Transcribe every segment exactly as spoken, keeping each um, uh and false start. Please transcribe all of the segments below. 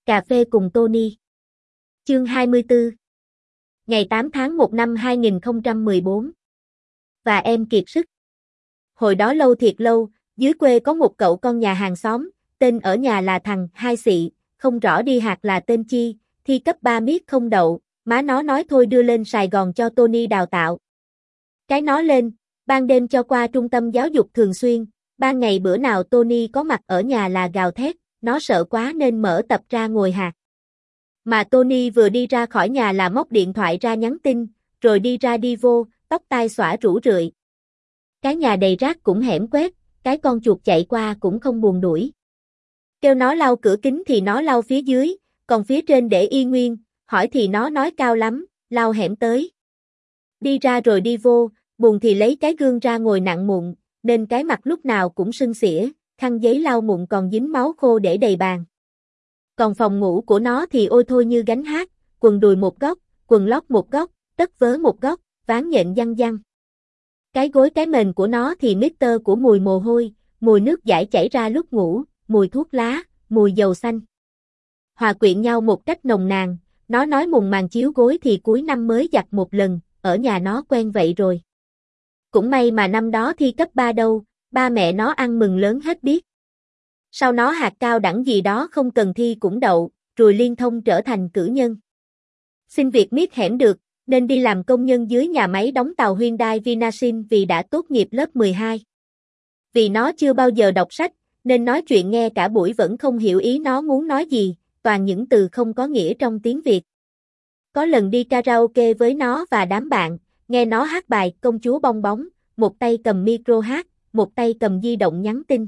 Cà phê cùng Tony. Chương hai mươi tư. Ngày tám tháng một năm hai nghìn không trăm mười bốn. Và em kiệt sức. Hồi đó lâu thiệt lâu, dưới quê có một cậu con nhà hàng xóm, tên ở nhà là thằng Hai Xị, không rõ đi hạt là tên chi, thi cấp ba miết không đậu, má nó nói thôi đưa lên Sài Gòn cho Tony đào tạo. Cái nó lên, ban đêm cho qua trung tâm giáo dục thường xuyên, ban ngày bữa nào Tony có mặt ở nhà là gào thét, nó sợ quá nên mở tập ra ngồi hạt. Mà Tony vừa đi ra khỏi nhà là móc điện thoại ra nhắn tin, rồi đi ra đi vô, tóc tai xõa rũ rượi. Cái nhà đầy rác cũng hẻm quét, cái con chuột chạy qua cũng không buồn đuổi. Kêu nó lau cửa kính thì nó lau phía dưới, còn phía trên để y nguyên, hỏi thì nó nói cao lắm, lau hẻm tới. Đi ra rồi đi vô, buồn thì lấy cái gương ra ngồi nặng mụn, nên cái mặt lúc nào cũng sưng xỉa, khăn giấy lau mụn còn dính máu khô để đầy bàn. Còn phòng ngủ của nó thì ôi thôi như gánh hát, quần đùi một góc, quần lót một góc, tất vớ một góc, ván nhện văng văng. Cái gối cái mền của nó thì mixer của mùi mồ hôi, mùi nước dãi chảy ra lúc ngủ, mùi thuốc lá, mùi dầu xanh. Hòa quyện nhau một cách nồng nàn, nó nói mùng màn chiếu gối thì cuối năm mới giặt một lần, ở nhà nó quen vậy rồi. Cũng may mà năm đó thi cấp ba đâu, ba mẹ nó ăn mừng lớn hết biết. Sau nó hạt cao đẳng gì đó không cần thi cũng đậu, rồi liên thông trở thành cử nhân. Xin việc miết hẻm được, nên đi làm công nhân dưới nhà máy đóng tàu Hyundai Vinasin vì đã tốt nghiệp lớp mười hai. Vì nó chưa bao giờ đọc sách, nên nói chuyện nghe cả buổi vẫn không hiểu ý nó muốn nói gì, toàn những từ không có nghĩa trong tiếng Việt. Có lần đi karaoke với nó và đám bạn, nghe nó hát bài Công chúa bong bóng, một tay cầm micro hát, một tay cầm di động nhắn tin.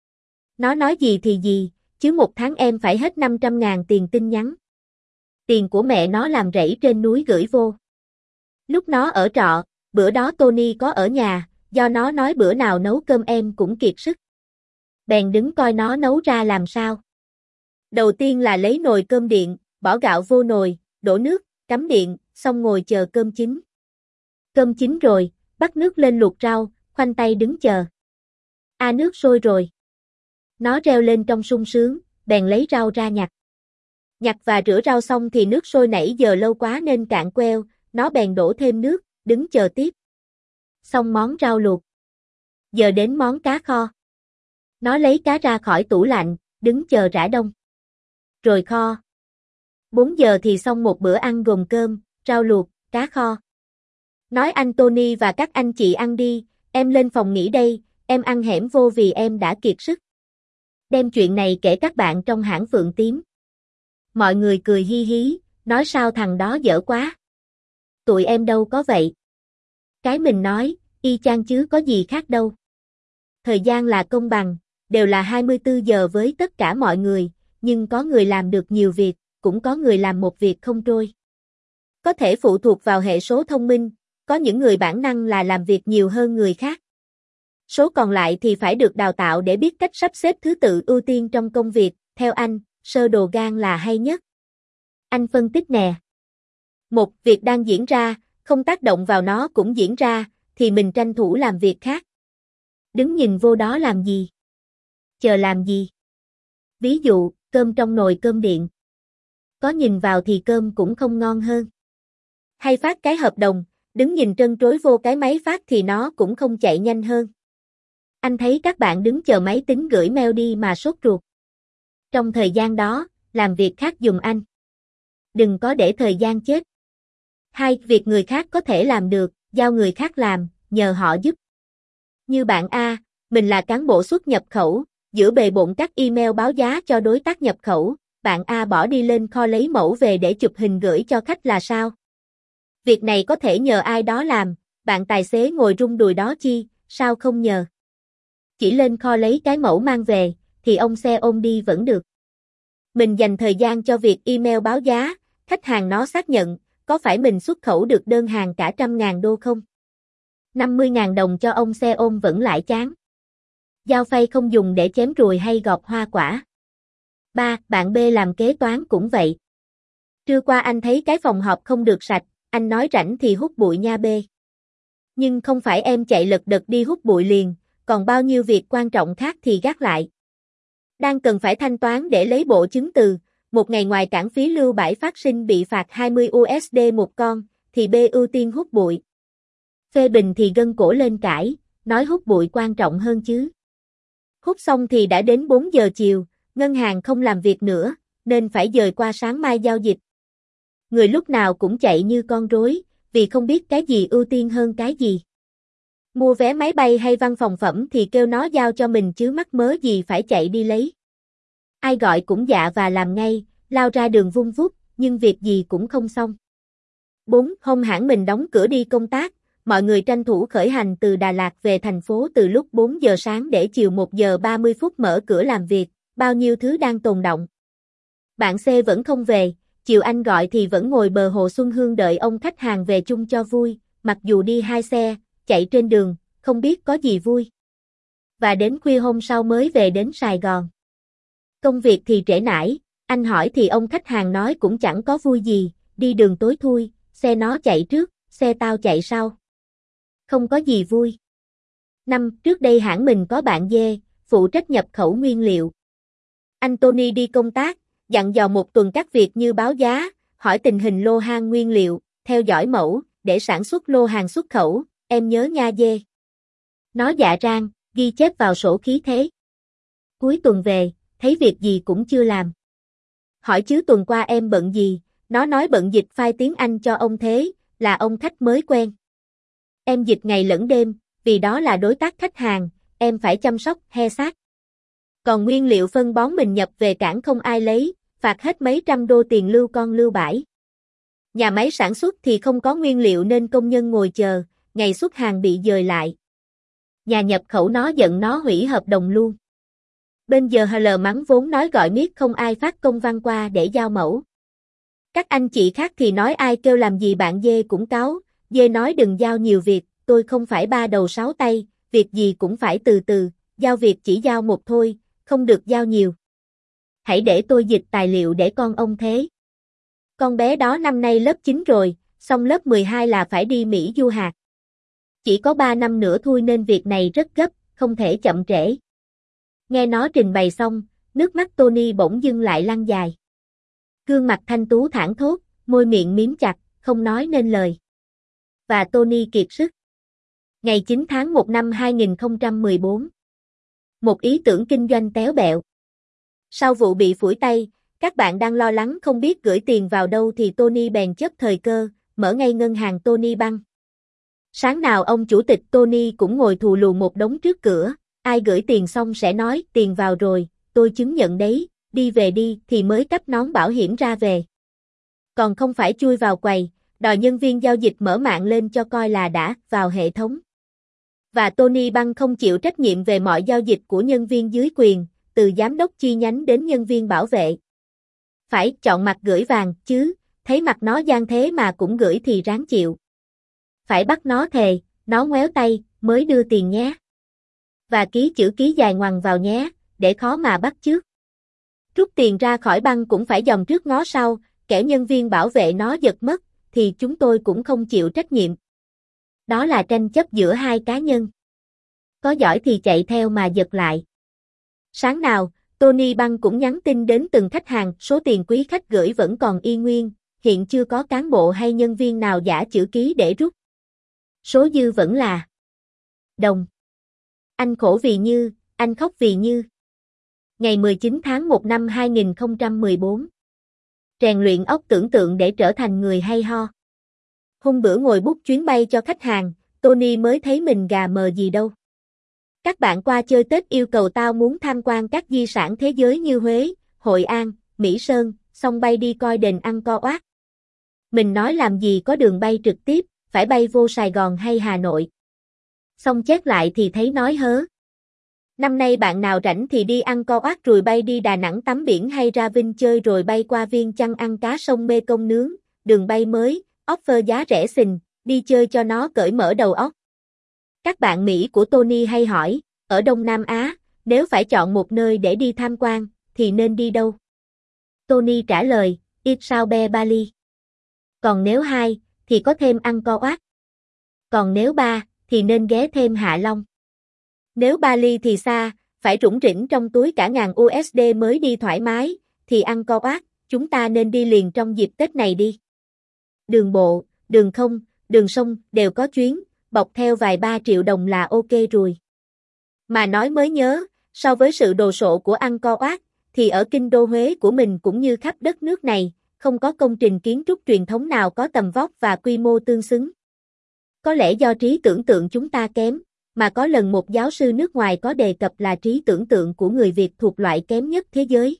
Nó nói gì thì gì, chứ một tháng em phải hết năm trăm ngàn tiền tin nhắn. Tiền của mẹ nó làm rẫy trên núi gửi vô. Lúc nó ở trọ, bữa đó Tony có ở nhà, do nó nói bữa nào nấu cơm em cũng kiệt sức. Bèn đứng coi nó nấu ra làm sao. Đầu tiên là lấy nồi cơm điện, bỏ gạo vô nồi, đổ nước, cắm điện, xong ngồi chờ cơm chín. Cơm chín rồi, bắt nước lên luộc rau, khoanh tay đứng chờ. A nước sôi rồi. Nó reo lên trong sung sướng, bèn lấy rau ra nhặt. Nhặt và rửa rau xong thì nước sôi nãy giờ lâu quá nên cạn queo, nó bèn đổ thêm nước, đứng chờ tiếp. Xong món rau luộc. Giờ đến món cá kho. Nó lấy cá ra khỏi tủ lạnh, đứng chờ rã đông. Rồi kho. bốn giờ thì xong một bữa ăn gồm cơm, rau luộc, cá kho. Nói anh Tony và các anh chị ăn đi, em lên phòng nghỉ đây, em ăn hẻm vô vì em đã kiệt sức. Đem chuyện này kể các bạn trong hãng Phượng Tím. Mọi người cười hi hí, nói sao thằng đó dở quá. Tụi em đâu có vậy. Cái mình nói, y chang chứ có gì khác đâu. Thời gian là công bằng, đều là hai mươi tư giờ với tất cả mọi người, nhưng có người làm được nhiều việc, cũng có người làm một việc không trôi. Có thể phụ thuộc vào hệ số thông minh, có những người bản năng là làm việc nhiều hơn người khác. Số còn lại thì phải được đào tạo để biết cách sắp xếp thứ tự ưu tiên trong công việc, theo anh, sơ đồ gan là hay nhất. Anh phân tích nè. Một, việc đang diễn ra, không tác động vào nó cũng diễn ra, thì mình tranh thủ làm việc khác. Đứng nhìn vô đó làm gì? Chờ làm gì? Ví dụ, cơm trong nồi cơm điện. Có nhìn vào thì cơm cũng không ngon hơn. Hay phát cái hợp đồng, đứng nhìn trân trối vô cái máy phát thì nó cũng không chạy nhanh hơn. Anh thấy các bạn đứng chờ máy tính gửi mail đi mà sốt ruột. Trong thời gian đó, làm việc khác giùm anh. Đừng có để thời gian chết. Hai, việc người khác có thể làm được, giao người khác làm, nhờ họ giúp. Như bạn A, mình là cán bộ xuất nhập khẩu, giữa bề bộn các email báo giá cho đối tác nhập khẩu, bạn A bỏ đi lên kho lấy mẫu về để chụp hình gửi cho khách là sao? Việc này có thể nhờ ai đó làm, bạn tài xế ngồi rung đùi đó chi, sao không nhờ? Chỉ lên kho lấy cái mẫu mang về, thì ông xe ôm đi vẫn được. Mình dành thời gian cho việc email báo giá, khách hàng nó xác nhận, có phải mình xuất khẩu được đơn hàng cả trăm ngàn đô không? năm mươi ngàn đồng cho ông xe ôm vẫn lại chán. Dao phay không dùng để chém ruồi hay gọt hoa quả. ba. Bạn B làm kế toán cũng vậy. Trưa qua anh thấy cái phòng họp không được sạch, anh nói rảnh thì hút bụi nha B. Nhưng không phải em chạy lật đật đi hút bụi liền, còn bao nhiêu việc quan trọng khác thì gác lại. Đang cần phải thanh toán để lấy bộ chứng từ, một ngày ngoài cảng phí lưu bãi phát sinh bị phạt hai mươi u ét đê một con, thì B ưu tiên hút bụi. Phê bình thì gân cổ lên cãi, nói hút bụi quan trọng hơn chứ. Hút xong thì đã đến bốn giờ chiều, ngân hàng không làm việc nữa, nên phải dời qua sáng mai giao dịch. Người lúc nào cũng chạy như con rối, vì không biết cái gì ưu tiên hơn cái gì. Mua vé máy bay hay văn phòng phẩm thì kêu nó giao cho mình chứ mắc mớ gì phải chạy đi lấy. Ai gọi cũng dạ và làm ngay, lao ra đường vung vút, nhưng việc gì cũng không xong. bốn. Hôm hãng mình đóng cửa đi công tác, mọi người tranh thủ khởi hành từ Đà Lạt về thành phố từ lúc bốn giờ sáng để chiều một giờ ba mươi phút mở cửa làm việc, bao nhiêu thứ đang tồn động. Bạn C vẫn không về, chiều anh gọi thì vẫn ngồi bờ hồ Xuân Hương đợi ông khách hàng về chung cho vui, mặc dù đi hai xe, chạy trên đường, không biết có gì vui. Và đến khuya hôm sau mới về đến Sài Gòn. Công việc thì trễ nải, anh hỏi thì ông khách hàng nói cũng chẳng có vui gì, đi đường tối thui, xe nó chạy trước, xe tao chạy sau. Không có gì vui. năm. Trước đây hãng mình có bạn dê, phụ trách nhập khẩu nguyên liệu. Anh Tony đi công tác, dặn dò một tuần các việc như báo giá, hỏi tình hình lô hàng nguyên liệu, theo dõi mẫu, để sản xuất lô hàng xuất khẩu, em nhớ nha dê. Nó dạ rang, ghi chép vào sổ khí thế. Cuối tuần về, thấy việc gì cũng chưa làm. Hỏi chứ tuần qua em bận gì, nó nói bận dịch file tiếng Anh cho ông Thế, là ông khách mới quen. Em dịch ngày lẫn đêm, vì đó là đối tác khách hàng, em phải chăm sóc, he sát. Còn nguyên liệu phân bón mình nhập về cảng không ai lấy, phạt hết mấy trăm đô tiền lưu con lưu bãi. Nhà máy sản xuất thì không có nguyên liệu nên công nhân ngồi chờ, ngày xuất hàng bị dời lại. Nhà nhập khẩu nó giận nó hủy hợp đồng luôn. Bên giờ hát lờ mắng vốn nói gọi miết không ai phát công văn qua để giao mẫu. Các anh chị khác thì nói ai kêu làm gì bạn dê cũng cáu, dê nói đừng giao nhiều việc, tôi không phải ba đầu sáu tay, việc gì cũng phải từ từ, giao việc chỉ giao một thôi, không được giao nhiều. Hãy để tôi dịch tài liệu để con ông Thế. Con bé đó năm nay lớp chín rồi, xong lớp mười hai là phải đi Mỹ du học. Chỉ có ba năm nữa thôi nên việc này rất gấp, không thể chậm trễ. Nghe nó trình bày xong, nước mắt Tony bỗng dưng lại lăn dài. Gương mặt thanh tú thảng thốt, môi miệng miếm chặt, không nói nên lời. Và Tony kiệt sức. Ngày chín tháng một năm hai nghìn không trăm mười bốn. Một ý tưởng kinh doanh téo bẹo. Sau vụ bị phủi tay, các bạn đang lo lắng không biết gửi tiền vào đâu thì Tony bèn chớp thời cơ, mở ngay ngân hàng Tony Bank. Sáng nào ông chủ tịch Tony cũng ngồi thù lù một đống trước cửa, ai gửi tiền xong sẽ nói tiền vào rồi, tôi chứng nhận đấy, đi về đi thì mới cấp nón bảo hiểm ra về. Còn không phải chui vào quầy, đòi nhân viên giao dịch mở mạng lên cho coi là đã vào hệ thống. Và Tony Bank không chịu trách nhiệm về mọi giao dịch của nhân viên dưới quyền, từ giám đốc chi nhánh đến nhân viên bảo vệ. Phải chọn mặt gửi vàng chứ, thấy mặt nó gian thế mà cũng gửi thì ráng chịu. Phải bắt nó thề, nó ngoéo tay, mới đưa tiền nhé. Và ký chữ ký dài ngoằng vào nhé, để khó mà bắt chước. Rút tiền ra khỏi băng cũng phải dòm trước ngó sau, kẻo nhân viên bảo vệ nó giật mất, thì chúng tôi cũng không chịu trách nhiệm. Đó là tranh chấp giữa hai cá nhân. Có giỏi thì chạy theo mà giật lại. Sáng nào, Tony Bank cũng nhắn tin đến từng khách hàng, số tiền quý khách gửi vẫn còn y nguyên, hiện chưa có cán bộ hay nhân viên nào giả chữ ký để rút. Số dư vẫn là đồng. Anh khổ vì Như, anh khóc vì Như. Ngày mười chín tháng một năm hai nghìn không trăm mười bốn. Rèn luyện óc tưởng tượng để trở thành người hay ho. Hôm bữa ngồi book chuyến bay cho khách hàng, Tony mới thấy mình gà mờ gì đâu. Các bạn qua chơi Tết yêu cầu tao muốn tham quan các di sản thế giới như Huế, Hội An, Mỹ Sơn, xong bay đi coi đền Angkor Wat. Mình nói làm gì có đường bay trực tiếp, phải bay vô Sài Gòn hay Hà Nội. Xong chép lại thì thấy nói hớ. Năm nay bạn nào rảnh thì đi Angkor Wat rồi bay đi Đà Nẵng tắm biển hay ra Vinh chơi rồi bay qua Viêng Chăn ăn cá sông Mê Công nướng, đường bay mới, offer giá rẻ xình, đi chơi cho nó cởi mở đầu óc. Các bạn Mỹ của Tony hay hỏi, ở Đông Nam Á, nếu phải chọn một nơi để đi tham quan, thì nên đi đâu? Tony trả lời, Ít Sao Be Bali. Còn nếu hai, thì có thêm Angkor Wat. Còn nếu ba, thì nên ghé thêm Hạ Long. Nếu Bali thì xa, phải rủng rỉnh trong túi cả ngàn u ét đê mới đi thoải mái, thì Angkor Wat, chúng ta nên đi liền trong dịp Tết này đi. Đường bộ, đường không, đường sông đều có chuyến, bọc theo vài ba triệu đồng là ok rồi. Mà nói mới nhớ, so với sự đồ sộ của Angkor Wat, thì ở kinh đô Huế của mình cũng như khắp đất nước này, không có công trình kiến trúc truyền thống nào có tầm vóc và quy mô tương xứng. Có lẽ do trí tưởng tượng chúng ta kém, mà có lần một giáo sư nước ngoài có đề cập là trí tưởng tượng của người Việt thuộc loại kém nhất thế giới.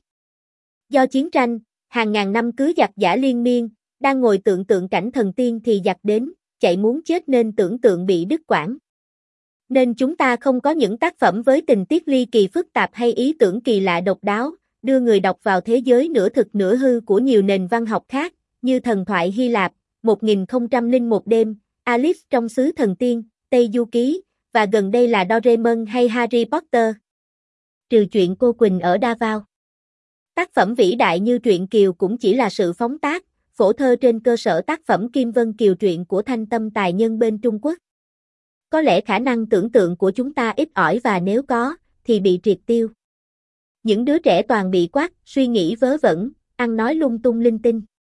Do chiến tranh, hàng ngàn năm cứ giặc giã liên miên, đang ngồi tưởng tượng cảnh thần tiên thì giặc đến, chạy muốn chết nên tưởng tượng bị đứt quãng. Nên chúng ta không có những tác phẩm với tình tiết ly kỳ phức tạp hay ý tưởng kỳ lạ độc đáo, đưa người đọc vào thế giới nửa thực nửa hư của nhiều nền văn học khác, như thần thoại Hy Lạp, một nghìn không trăm lẻ một đêm, Alice trong xứ thần tiên, Tây Du Ký, và gần đây là Doraemon hay Harry Potter. Trừ chuyện cô Quỳnh ở Davao. Tác phẩm vĩ đại như truyện Kiều cũng chỉ là sự phóng tác, phổ thơ trên cơ sở tác phẩm Kim Vân Kiều truyện của Thanh Tâm tài nhân bên Trung Quốc. Có lẽ khả năng tưởng tượng của chúng ta ít ỏi và nếu có, thì bị triệt tiêu. Những đứa trẻ toàn bị quát, suy nghĩ vớ vẩn, ăn nói lung tung linh tinh.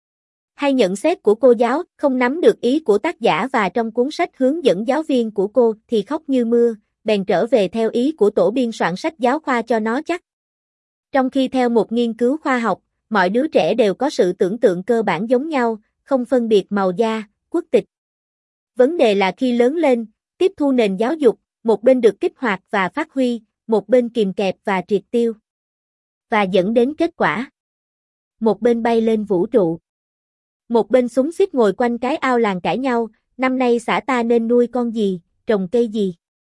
Hay nhận xét của cô giáo, không nắm được ý của tác giả và trong cuốn sách hướng dẫn giáo viên của cô thì khóc như mưa, bèn trở về theo ý của tổ biên soạn sách giáo khoa cho nó chắc. Trong khi theo một nghiên cứu khoa học, mọi đứa trẻ đều có sự tưởng tượng cơ bản giống nhau, không phân biệt màu da, quốc tịch. Vấn đề là khi lớn lên, tiếp thu nền giáo dục, một bên được kích hoạt và phát huy, một bên kìm kẹp và triệt tiêu. Và dẫn đến kết quả. Một bên bay lên vũ trụ. Một bên súng xít ngồi quanh cái ao làng cãi nhau, năm nay xã ta nên nuôi con gì, trồng cây gì.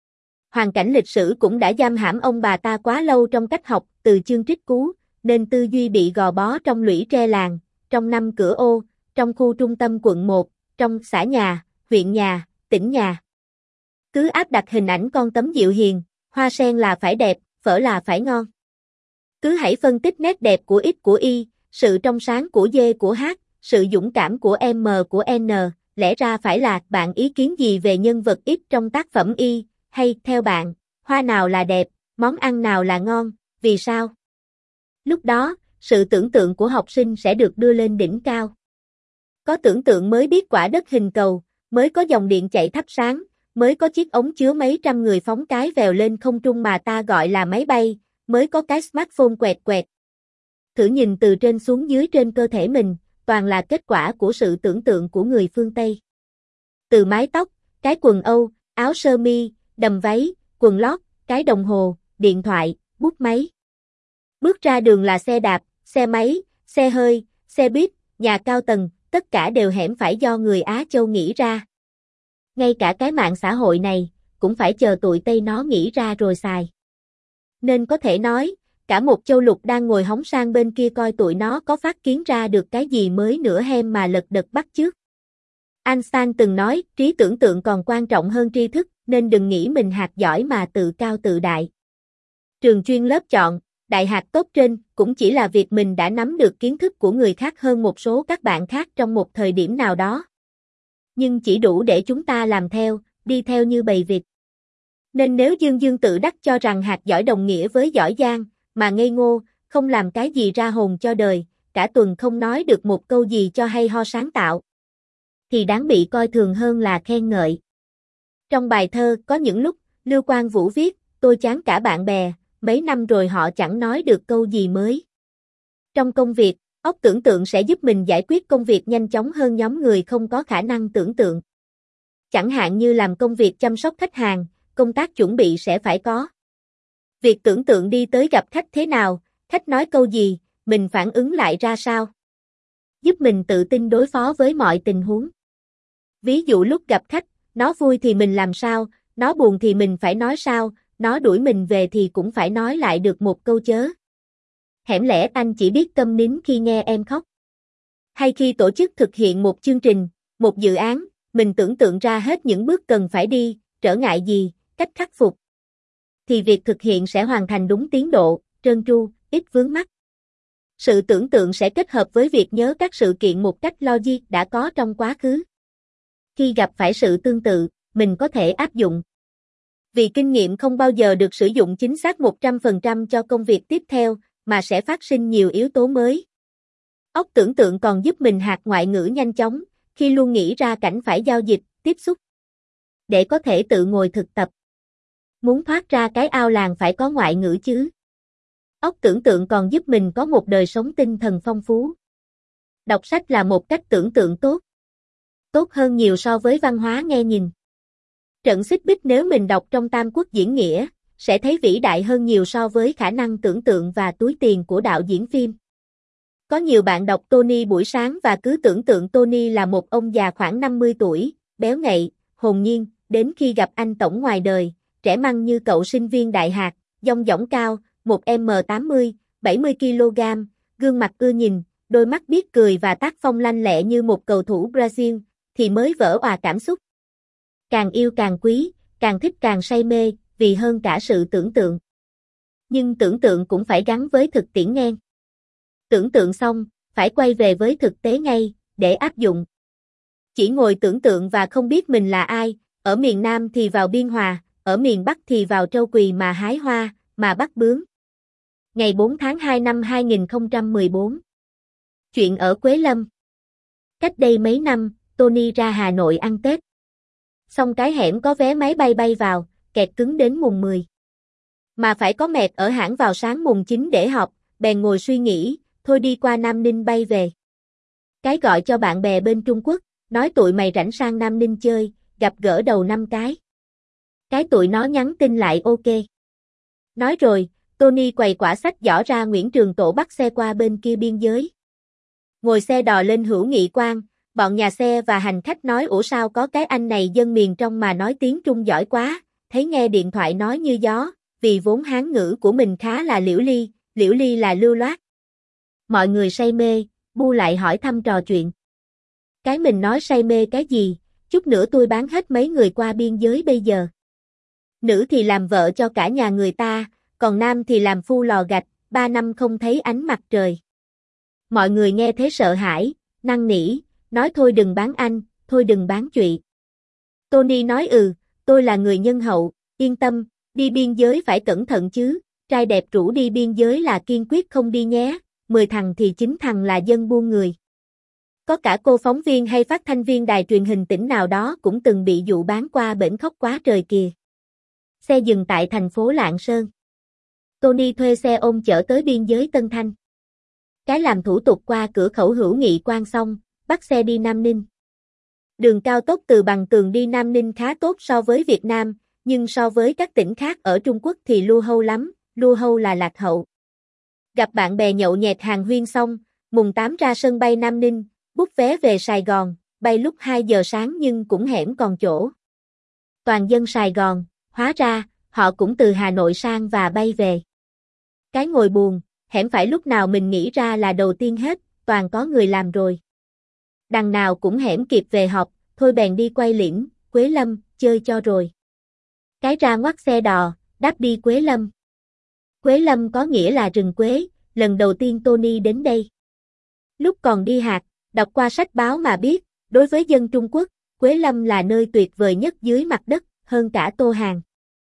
Hoàn cảnh lịch sử cũng đã giam hãm ông bà ta quá lâu trong cách học, từ chương trích cú, nên tư duy bị gò bó trong lũy tre làng, trong năm cửa ô, trong khu trung tâm quận một, trong xã nhà, huyện nhà, tỉnh nhà. Cứ áp đặt hình ảnh con tấm dịu hiền, hoa sen là phải đẹp, phở là phải ngon. Cứ hãy phân tích nét đẹp của X của Y, sự trong sáng của D của H, sự dũng cảm của M của N, lẽ ra phải là bạn ý kiến gì về nhân vật X trong tác phẩm Y, hay theo bạn, hoa nào là đẹp, món ăn nào là ngon, vì sao? Lúc đó, sự tưởng tượng của học sinh sẽ được đưa lên đỉnh cao. Có tưởng tượng mới biết quả đất hình cầu, mới có dòng điện chạy thắp sáng, mới có chiếc ống chứa mấy trăm người phóng cái vèo lên không trung mà ta gọi là máy bay, mới có cái smartphone quẹt quẹt. Thử nhìn từ trên xuống dưới trên cơ thể mình, toàn là kết quả của sự tưởng tượng của người phương Tây. Từ mái tóc, cái quần Âu, áo sơ mi, đầm váy, quần lót, cái đồng hồ, điện thoại, bút máy. Bước ra đường là xe đạp, xe máy, xe hơi, xe buýt, nhà cao tầng, tất cả đều hẻm phải do người Á Châu nghĩ ra. Ngay cả cái mạng xã hội này, cũng phải chờ tụi Tây nó nghĩ ra rồi xài. Nên có thể nói, cả một châu lục đang ngồi hóng sang bên kia coi tụi nó có phát kiến ra được cái gì mới nữa hem mà lật đật bắt chước. Einstein từng nói, trí tưởng tượng còn quan trọng hơn tri thức, nên đừng nghĩ mình hạt giỏi mà tự cao tự đại. Trường chuyên lớp chọn, đại hạt tốt trên, cũng chỉ là việc mình đã nắm được kiến thức của người khác hơn một số các bạn khác trong một thời điểm nào đó. Nhưng chỉ đủ để chúng ta làm theo, đi theo như bầy vịt. Nên nếu dương dương tự đắc cho rằng hạt giỏi đồng nghĩa với giỏi giang, mà ngây ngô, không làm cái gì ra hồn cho đời, cả tuần không nói được một câu gì cho hay ho sáng tạo, thì đáng bị coi thường hơn là khen ngợi. Trong bài thơ có những lúc, Lưu Quang Vũ viết, tôi chán cả bạn bè, mấy năm rồi họ chẳng nói được câu gì mới. Trong công việc, óc tưởng tượng sẽ giúp mình giải quyết công việc nhanh chóng hơn nhóm người không có khả năng tưởng tượng. Chẳng hạn như làm công việc chăm sóc khách hàng, công tác chuẩn bị sẽ phải có. Việc tưởng tượng đi tới gặp khách thế nào, khách nói câu gì, mình phản ứng lại ra sao. Giúp mình tự tin đối phó với mọi tình huống. Ví dụ lúc gặp khách, nó vui thì mình làm sao, nó buồn thì mình phải nói sao, nó đuổi mình về thì cũng phải nói lại được một câu chớ. Hẻm lẽ anh chỉ biết câm nín khi nghe em khóc. Hay khi tổ chức thực hiện một chương trình, một dự án, mình tưởng tượng ra hết những bước cần phải đi, trở ngại gì, cách khắc phục. Thì việc thực hiện sẽ hoàn thành đúng tiến độ, trơn tru, ít vướng mắc. Sự tưởng tượng sẽ kết hợp với việc nhớ các sự kiện một cách logic đã có trong quá khứ. Khi gặp phải sự tương tự, mình có thể áp dụng. Vì kinh nghiệm không bao giờ được sử dụng chính xác một trăm phần trăm cho công việc tiếp theo, mà sẽ phát sinh nhiều yếu tố mới. Óc tưởng tượng còn giúp mình hạt ngoại ngữ nhanh chóng, khi luôn nghĩ ra cảnh phải giao dịch, tiếp xúc. Để có thể tự ngồi thực tập. Muốn thoát ra cái ao làng phải có ngoại ngữ chứ. Óc tưởng tượng còn giúp mình có một đời sống tinh thần phong phú. Đọc sách là một cách tưởng tượng tốt. Tốt hơn nhiều so với văn hóa nghe nhìn. Trận xích bích nếu mình đọc trong Tam Quốc diễn nghĩa, sẽ thấy vĩ đại hơn nhiều so với khả năng tưởng tượng và túi tiền của đạo diễn phim. Có nhiều bạn đọc Tony buổi sáng và cứ tưởng tượng Tony là một ông già khoảng năm mươi tuổi, béo ngậy, hồn nhiên, đến khi gặp anh tổng ngoài đời, trẻ măng như cậu sinh viên đại học, dong dỏng cao, một mét tám mươi, bảy mươi ki lô gam, gương mặt ưa nhìn, đôi mắt biết cười và tác phong lanh lẹ như một cầu thủ Brazil, thì mới vỡ òa cảm xúc. Càng yêu càng quý, càng thích càng say mê, vì hơn cả sự tưởng tượng. Nhưng tưởng tượng cũng phải gắn với thực tiễn nghe. Tưởng tượng xong, phải quay về với thực tế ngay, để áp dụng. Chỉ ngồi tưởng tượng và không biết mình là ai, ở miền Nam thì vào Biên Hòa, ở miền Bắc thì vào Trâu Quỳ mà hái hoa, mà bắt bướm. Ngày bốn tháng hai năm hai nghìn không trăm mười bốn. Chuyện ở Quế Lâm. Cách đây mấy năm, Tony ra Hà Nội ăn Tết. Xong cái hẻm có vé máy bay bay vào, kẹt cứng đến mùng mười. Mà phải có mẹt ở hãng vào sáng mùng chín để họp, bèn ngồi suy nghĩ, thôi đi qua Nam Ninh bay về. Cái gọi cho bạn bè bên Trung Quốc, nói tụi mày rảnh sang Nam Ninh chơi, gặp gỡ đầu năm cái. Cái tụi nó nhắn tin lại ok. Nói rồi, Tony quầy quả sách giỏ ra Nguyễn Trường Tộ bắt xe qua bên kia biên giới. Ngồi xe đò lên Hữu Nghị Quan, bọn nhà xe và hành khách nói ủa sao có cái anh này dân miền trong mà nói tiếng Trung giỏi quá, thấy nghe điện thoại nói như gió, vì vốn Hán ngữ của mình khá là liễu ly, liễu ly là lưu loát. Mọi người say mê, bu lại hỏi thăm trò chuyện. Cái mình nói say mê cái gì, chút nữa tôi bán hết mấy người qua biên giới bây giờ. Nữ thì làm vợ cho cả nhà người ta, còn nam thì làm phu lò gạch, ba năm không thấy ánh mặt trời. Mọi người nghe thế sợ hãi, năn nỉ, nói thôi đừng bán anh, thôi đừng bán trụy. Tony nói ừ, tôi là người nhân hậu, yên tâm, đi biên giới phải cẩn thận chứ, trai đẹp rủ đi biên giới là kiên quyết không đi nhé, mười thằng thì chín thằng là dân buôn người. Có cả cô phóng viên hay phát thanh viên đài truyền hình tỉnh nào đó cũng từng bị dụ bán qua bển khóc quá trời kìa. Xe dừng tại thành phố Lạng Sơn. Tony thuê xe ôm chở tới biên giới Tân Thanh. Cái làm thủ tục qua cửa khẩu Hữu Nghị Quan xong, bắt xe đi Nam Ninh. Đường cao tốc từ Bằng Tường đi Nam Ninh khá tốt so với Việt Nam, nhưng so với các tỉnh khác ở Trung Quốc thì lu hâu lắm, lu hâu là lạc hậu. Gặp bạn bè nhậu nhẹt hàng huyên xong, mùng tám ra sân bay Nam Ninh, bút vé về Sài Gòn, bay lúc hai giờ sáng nhưng cũng hẻm còn chỗ. Toàn dân Sài Gòn, hóa ra, họ cũng từ Hà Nội sang và bay về. Cái ngồi buồn, hẻm phải lúc nào mình nghĩ ra là đầu tiên hết, toàn có người làm rồi. Đằng nào cũng hẻm kịp về họp, thôi bèn đi quay liễm, Quế Lâm, chơi cho rồi. Cái ra ngoắt xe đò, đáp đi Quế Lâm. Quế Lâm có nghĩa là rừng quế, lần đầu tiên Tony đến đây. Lúc còn đi hạt, đọc qua sách báo mà biết, đối với dân Trung Quốc, Quế Lâm là nơi tuyệt vời nhất dưới mặt đất, hơn cả Tô Hàng.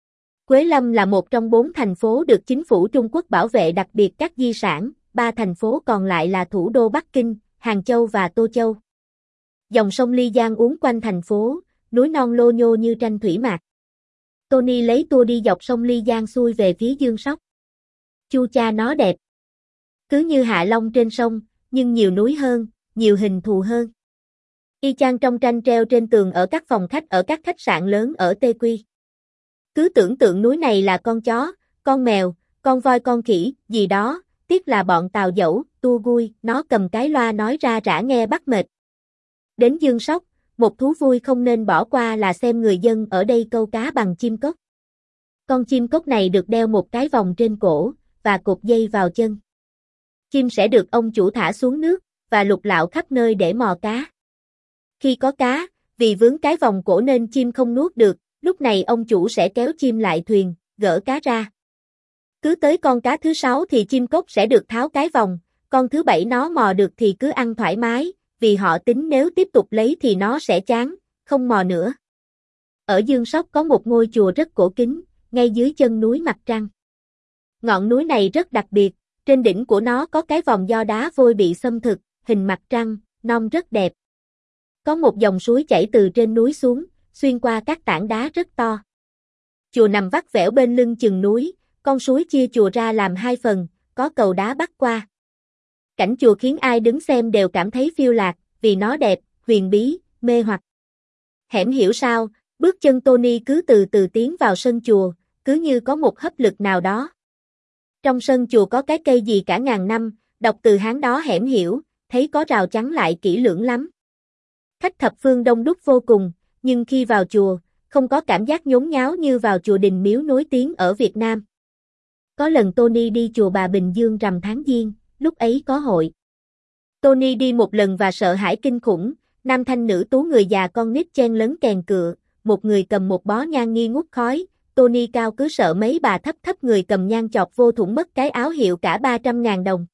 Quế Lâm là một trong bốn thành phố được chính phủ Trung Quốc bảo vệ đặc biệt các di sản, ba thành phố còn lại là thủ đô Bắc Kinh, Hàng Châu và Tô Châu. Dòng sông Ly Giang uốn quanh thành phố, núi non lô nhô như tranh thủy mạc. Tony lấy tour đi dọc sông Ly Giang xuôi về phía Dương Sóc. Chu cha nó đẹp. Cứ như Hạ Long trên sông, nhưng nhiều núi hơn, nhiều hình thù hơn. Y chang trong tranh treo trên tường ở các phòng khách ở các khách sạn lớn ở Tê Quy. Cứ tưởng tượng núi này là con chó, con mèo, con voi con khỉ, gì đó, tiếc là bọn Tàu Dẫu, tua gui, nó cầm cái loa nói ra rã nghe bắt mệt. Đến Dương Sóc, một thú vui không nên bỏ qua là xem người dân ở đây câu cá bằng chim cốc. Con chim cốc này được đeo một cái vòng trên cổ, và cột dây vào chân. Chim sẽ được ông chủ thả xuống nước, và lục lạo khắp nơi để mò cá. Khi có cá, vì vướng cái vòng cổ nên chim không nuốt được, lúc này ông chủ sẽ kéo chim lại thuyền, gỡ cá ra. Cứ tới con cá thứ sáu thì chim cốc sẽ được tháo cái vòng, con thứ bảy nó mò được thì cứ ăn thoải mái, vì họ tính nếu tiếp tục lấy thì nó sẽ chán, không mò nữa. Ở Dương Sóc có một ngôi chùa rất cổ kính, ngay dưới chân núi Mặt Trăng. Ngọn núi này rất đặc biệt, trên đỉnh của nó có cái vòng do đá vôi bị xâm thực, hình mặt trăng, non rất đẹp. Có một dòng suối chảy từ trên núi xuống, xuyên qua các tảng đá rất to. Chùa nằm vắt vẻo bên lưng chừng núi, con suối chia chùa ra làm hai phần, có cầu đá bắc qua. Cảnh chùa khiến ai đứng xem đều cảm thấy phiêu lạc, vì nó đẹp, huyền bí, mê hoặc. Hẻm hiểu sao, bước chân Tony cứ từ từ tiến vào sân chùa, cứ như có một hấp lực nào đó. Trong sân chùa có cái cây gì cả ngàn năm, đọc từ Hán đó hẻm hiểu, thấy có rào chắn lại kỹ lưỡng lắm. Khách thập phương đông đúc vô cùng, nhưng khi vào chùa, không có cảm giác nhốn nháo như vào chùa đình miếu nổi tiếng ở Việt Nam. Có lần Tony đi chùa Bà Bình Dương rằm tháng Giêng, lúc ấy có hội. Tony đi một lần và sợ hãi kinh khủng, nam thanh nữ tú người già con nít chen lấn kèn cựa, một người cầm một bó nhang nghi ngút khói, Tony cao cứ sợ mấy bà thấp thấp người cầm nhang chọc vô thủng mất cái áo hiệu cả ba trăm ngàn đồng.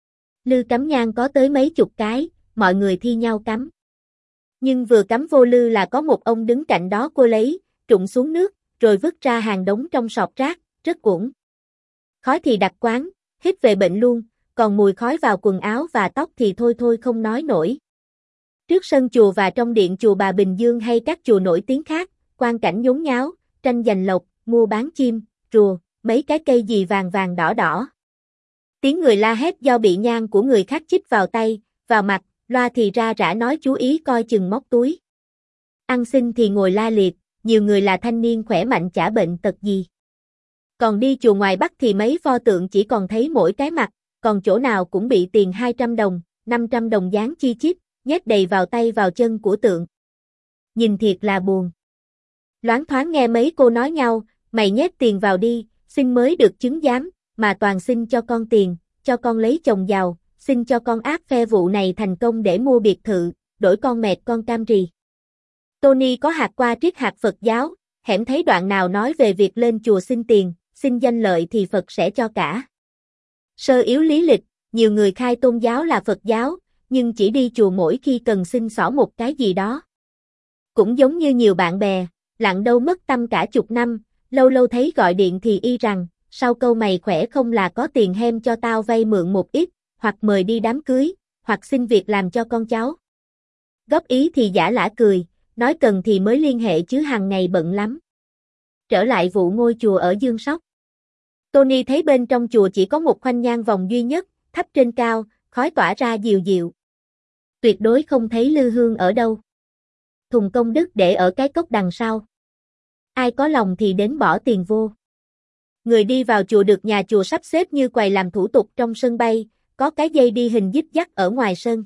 Lư cắm nhang có tới mấy chục cái, mọi người thi nhau cắm. Nhưng vừa cắm vô lư là có một ông đứng cạnh đó cô lấy, trụng xuống nước, rồi vứt ra hàng đống trong sọt rác, rất uổng. Khói thì đặc quán, hít về bệnh luôn, còn mùi khói vào quần áo và tóc thì thôi thôi không nói nổi. Trước sân chùa và trong điện chùa Bà Bình Dương hay các chùa nổi tiếng khác, quang cảnh nhốn nháo, tranh giành lộc, mua bán chim, rùa, mấy cái cây gì vàng vàng đỏ đỏ. Tiếng người la hét do bị nhang của người khác chích vào tay, vào mặt, loa thì ra rã nói chú ý coi chừng móc túi. Ăn xin thì ngồi la liệt, nhiều người là thanh niên khỏe mạnh chả bệnh tật gì. Còn đi chùa ngoài Bắc thì mấy pho tượng chỉ còn thấy mỗi cái mặt, còn chỗ nào cũng bị tiền hai trăm đồng, năm trăm đồng dán chi chít, nhét đầy vào tay vào chân của tượng. Nhìn thiệt là buồn. Loáng thoáng nghe mấy cô nói nhau, mày nhét tiền vào đi, xin mới được chứng giám, mà toàn xin cho con tiền, cho con lấy chồng giàu, xin cho con áp phe vụ này thành công để mua biệt thự, đổi con mẹt con cam rì. Tony có hạt qua triết hạt Phật giáo, hẻm thấy đoạn nào nói về việc lên chùa xin tiền, xin danh lợi thì Phật sẽ cho cả. Sơ yếu lý lịch, nhiều người khai tôn giáo là Phật giáo, nhưng chỉ đi chùa mỗi khi cần xin xỏ một cái gì đó. Cũng giống như nhiều bạn bè, lặng đâu mất tâm cả chục năm, lâu lâu thấy gọi điện thì y rằng, sau câu mày khỏe không là có tiền hem cho tao vay mượn một ít, hoặc mời đi đám cưới, hoặc xin việc làm cho con cháu. Góp ý thì giả lả cười, nói cần thì mới liên hệ chứ hàng ngày bận lắm. Trở lại vụ ngôi chùa ở Dương Sóc. Tony thấy bên trong chùa chỉ có một khoanh nhang vòng duy nhất, thấp trên cao, khói tỏa ra dịu dịu. Tuyệt đối không thấy lư hương ở đâu. Thùng công đức để ở cái cốc đằng sau. Ai có lòng thì đến bỏ tiền vô. Người đi vào chùa được nhà chùa sắp xếp như quầy làm thủ tục trong sân bay, có cái dây đi hình dít dắt ở ngoài sân.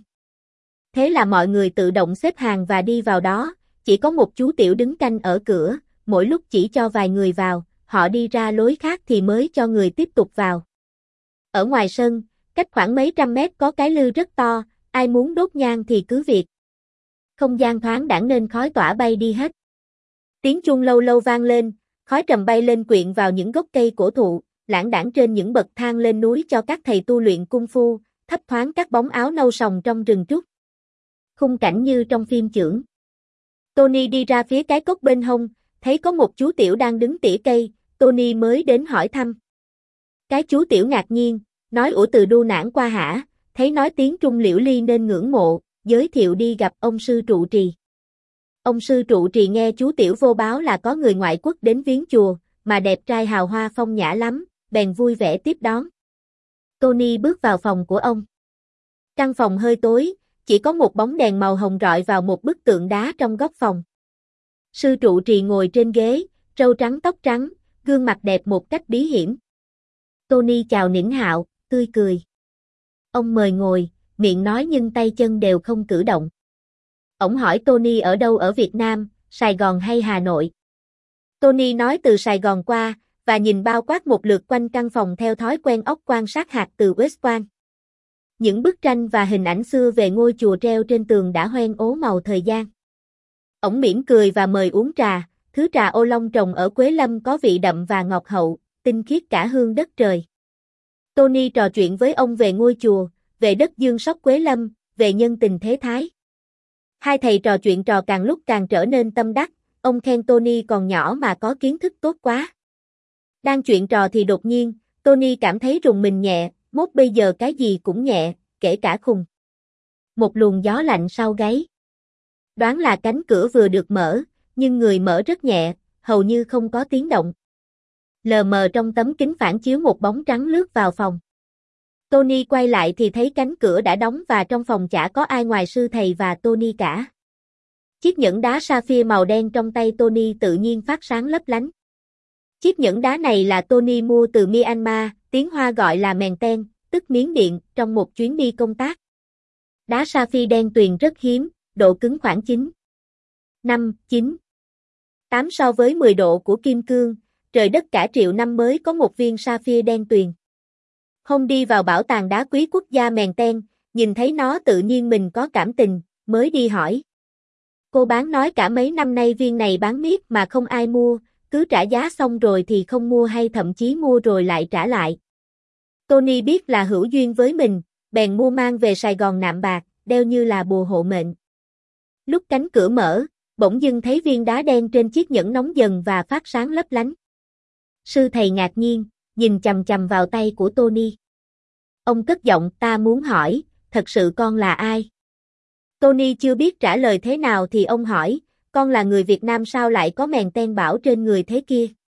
Thế là mọi người tự động xếp hàng và đi vào đó, chỉ có một chú tiểu đứng canh ở cửa, mỗi lúc chỉ cho vài người vào, họ đi ra lối khác thì mới cho người tiếp tục vào. Ở ngoài sân, cách khoảng mấy trăm mét có cái lư rất to, ai muốn đốt nhang thì cứ việc. Không gian thoáng đãng nên khói tỏa bay đi hết. Tiếng chuông lâu lâu vang lên, khói trầm bay lên quyện vào những gốc cây cổ thụ, lãng đãng trên những bậc thang lên núi cho các thầy tu luyện cung phu, thấp thoáng các bóng áo nâu sòng trong rừng trúc. Khung cảnh như trong phim chưởng. Tony đi ra phía cái cốc bên hông, thấy có một chú tiểu đang đứng tỉa cây, Tony mới đến hỏi thăm. Cái chú tiểu ngạc nhiên, nói ủa từ đu nản qua hả, thấy nói tiếng Trung liễu ly nên ngưỡng mộ, giới thiệu đi gặp ông sư trụ trì. Ông sư trụ trì nghe chú tiểu vô báo là có người ngoại quốc đến viếng chùa, mà đẹp trai hào hoa phong nhã lắm, bèn vui vẻ tiếp đón. Tony bước vào phòng của ông. Căn phòng hơi tối, chỉ có một bóng đèn màu hồng rọi vào một bức tượng đá trong góc phòng. Sư trụ trì ngồi trên ghế, râu trắng tóc trắng, gương mặt đẹp một cách bí hiểm. Tony chào nịnh hạo, tươi cười. Ông mời ngồi, miệng nói nhưng tay chân đều không cử động. Ông hỏi Tony ở đâu ở Việt Nam, Sài Gòn hay Hà Nội. Tony nói từ Sài Gòn qua, và nhìn bao quát một lượt quanh căn phòng theo thói quen ốc quan sát hạt từ West Quang. Những bức tranh và hình ảnh xưa về ngôi chùa treo trên tường đã hoen ố màu thời gian. Ông mỉm cười và mời uống trà, thứ trà ô long trồng ở Quế Lâm có vị đậm và ngọt hậu, tinh khiết cả hương đất trời. Tony trò chuyện với ông về ngôi chùa, về đất Dương Sóc Quế Lâm, về nhân tình thế thái. Hai thầy trò chuyện trò càng lúc càng trở nên tâm đắc, ông khen Tony còn nhỏ mà có kiến thức tốt quá. Đang chuyện trò thì đột nhiên, Tony cảm thấy rùng mình nhẹ, mốt bây giờ cái gì cũng nhẹ, kể cả khùng. Một luồng gió lạnh sau gáy. Đoán là cánh cửa vừa được mở, nhưng người mở rất nhẹ, hầu như không có tiếng động. Lờ mờ trong tấm kính phản chiếu một bóng trắng lướt vào phòng. Tony quay lại thì thấy cánh cửa đã đóng và trong phòng chả có ai ngoài sư thầy và Tony cả. Chiếc nhẫn đá sapphire màu đen trong tay Tony tự nhiên phát sáng lấp lánh. Chiếc nhẫn đá này là Tony mua từ Myanmar, tiếng Hoa gọi là mèn ten, tức miếng điện, trong một chuyến đi công tác. Đá sapphire đen tuyền rất hiếm, độ cứng khoảng chín, năm, chín, tám so với mười độ của kim cương, trời đất cả triệu năm mới có một viên sapphire đen tuyền. Hôm đi vào bảo tàng đá quý quốc gia mèn ten, nhìn thấy nó tự nhiên mình có cảm tình, mới đi hỏi. Cô bán nói cả mấy năm nay viên này bán miết mà không ai mua, cứ trả giá xong rồi thì không mua hay thậm chí mua rồi lại trả lại. Tony biết là hữu duyên với mình, bèn mua mang về Sài Gòn nạm bạc, đeo như là bùa hộ mệnh. Lúc cánh cửa mở, bỗng dưng thấy viên đá đen trên chiếc nhẫn nóng dần và phát sáng lấp lánh. Sư thầy ngạc nhiên, nhìn chằm chằm vào tay của Tony. Ông cất giọng, ta muốn hỏi, thật sự con là ai? Tony chưa biết trả lời thế nào thì ông hỏi, con là người Việt Nam sao lại có mèn ten bảo trên người thế kia?